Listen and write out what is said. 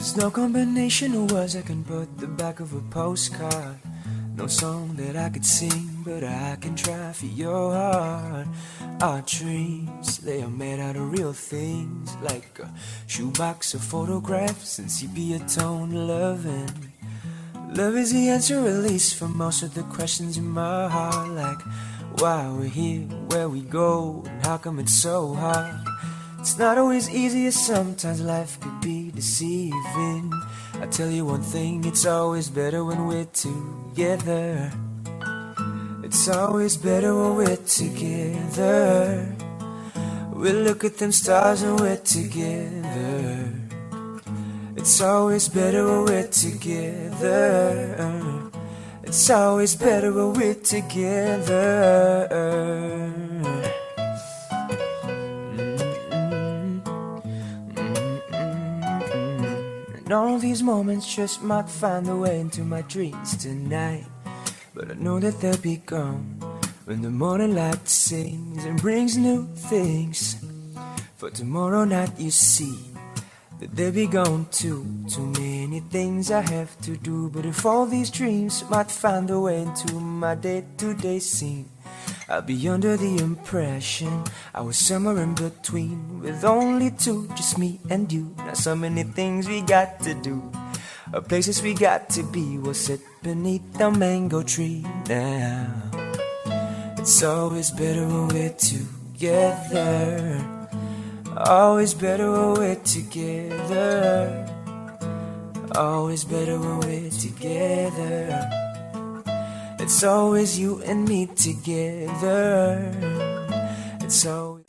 There's no combination of words I can put the back of a postcard. No song that I could sing, but I can try for your heart. Our dreams, they are made out of real things, like a shoebox of photographs and sepia tone loving. Love is the answer, at least, for most of the questions in my heart, like why we're here, where we go, and how come it's so hard. It's not always easy, sometimes life could be deceiving. I tell you one thing, it's always better when we're together. It's always better when we're together. We look at them stars and we're together. It's always better when we're together. It's always better when we're together. And all these moments just might find their way into my dreams tonight, but I know that they'll be gone when the morning light sings and brings new things. For tomorrow night you see that they'll be gone too. Too many things I have to do, but if all these dreams might find their way into my day-to-day scene, I'll be under the impression I was somewhere in between, with only two, just me and you. Now so many things we got to do, places we got to be. We'll sit beneath the mango tree now. It's always better when we're together. Always better when we're together. Always better when we're together. It's always you and me together. It's always